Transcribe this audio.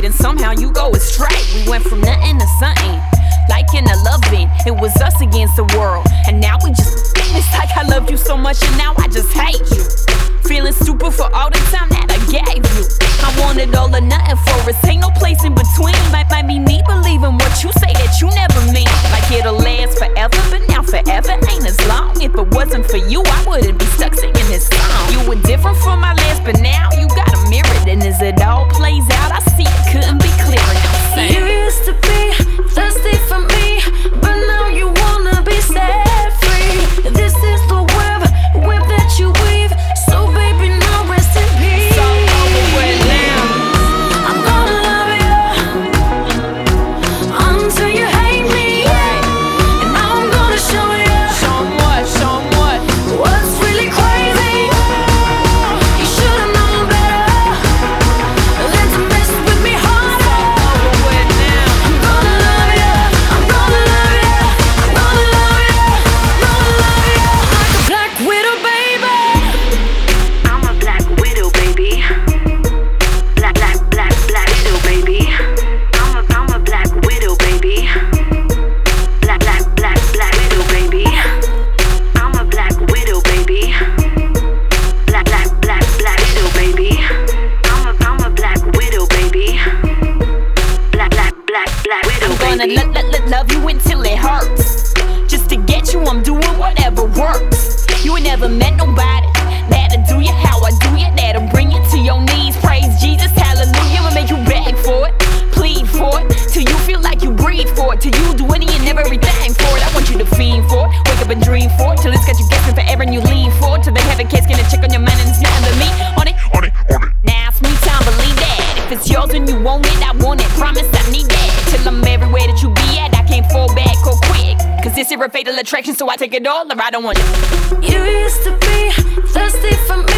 and somehow you go astray. We went from nothing to something, liking to loving. It was us against the world, and now we just, it's like I loved you so much and now I just hate you. Feeling stupid for all the time that I gave you. I wanted all or nothing for us, ain't no place in between. Might be me believing what you say that you never mean. Like it'll last forever, but now forever ain't as long. If it wasn't for you, I wouldn't be stuck singing this song. You were different from my last, but now you got a mirror. And as it all plays out, I see it couldn't be clearer. Now you used to be thirsty for me, but now you wanna be set free. This is the web that you weave. So baby, now rest in peace. It's all over with now. I'm gonna love you until you hate me, and now I'm gonna show you. Show 'em what? What's really crazy? You should've known better than to mess with me harder. It's all over with now. I'm gonna love you. I'm gonna love you. I'm gonna love you. I'm gonna love you like a black widow, baby. I'm a black widow, baby. Black widow, baby. I'm a black widow, baby. Black widow, baby. I'm a black widow, baby. Black widow, baby. I'm a black widow, baby. Black widow, I'm baby. gonna love you until it hurts. Just to get you, I'm doing whatever works. You ain't never met nobody that'll do you how I do you, that'll bring you to your knees. Praise Jesus, hallelujah, and make you beg for it, plead for it, till you feel like you breathe for it, till you do any and everything for it. I want you to fiend for it, wake up and dream for it, till it's got you guessing forever and you lean for it, till they have a case, get a check on your mind and it's nothing but me on it. Now it's me time, believe that. If it's yours and you want it, I want it. Promise I need that. Till I'm everywhere that you be at, I can't fall back or quick. Cause this is a fatal attraction, so I take it all or I don't want it. You used to be thirsty for me,